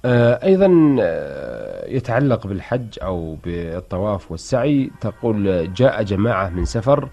أيضا يتعلق بالحج أو بالطواف والسعي. تقول: جاء جماعة من سفر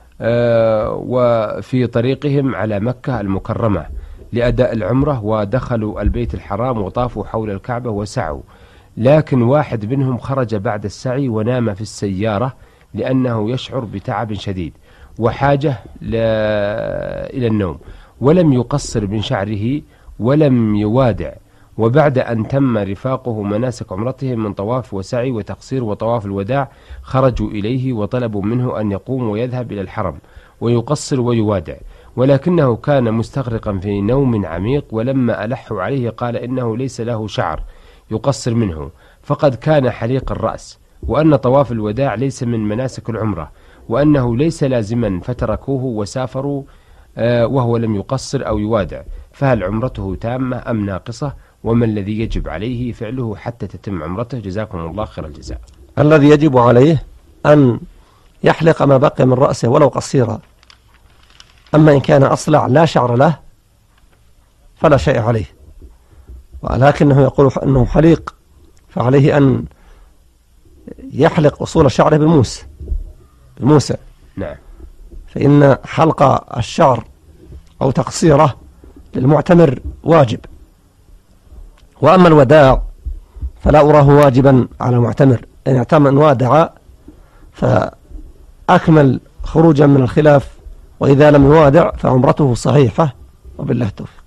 وفي طريقهم على مكة المكرمة لأداء العمرة، ودخلوا البيت الحرام وطافوا حول الكعبة وسعوا، لكن واحد منهم خرج بعد السعي ونام في السيارة لأنه يشعر بتعب شديد وحاجة إلى النوم، ولم يقصر من شعره ولم يوادع. وبعد أن تم رفاقه مناسك عمرتهم من طواف وسعي وتقصير وطواف الوداع، خرجوا إليه وطلبوا منه أن يقوم ويذهب إلى الحرم ويقصر ويوادع، ولكنه كان مستغرقا في نوم عميق. ولما ألحوا عليه قال إنه ليس له شعر يقصر منه، فقد كان حليق الرأس، وأن طواف الوداع ليس من مناسك العمرة، وأنه ليس لازما، فتركوه وسافروا وهو لم يقصر أو يوادع. فهل عمرته تامة أم ناقصة؟ وما الذي يجب عليه فعله حتى تتم عمرته؟ جزاكم الله خير الجزاء. الذي يجب عليه أن يحلق ما بقي من رأسه ولو قصيرا، أما إن كان أصلع لا شعر له فلا شيء عليه، ولكنه يقول أنه حليق، فعليه أن يحلق أصول شعره بالموسى. نعم. فإن حلق الشعر أو تقصيره للمعتمر واجب، وأما الوداع فلا أراه واجبا على المعتمر. إن اعتمر وادع فأكمل خروجا من الخلاف، وإذا لم يوادع فعمرته صحيحة، وبالله التوفيق.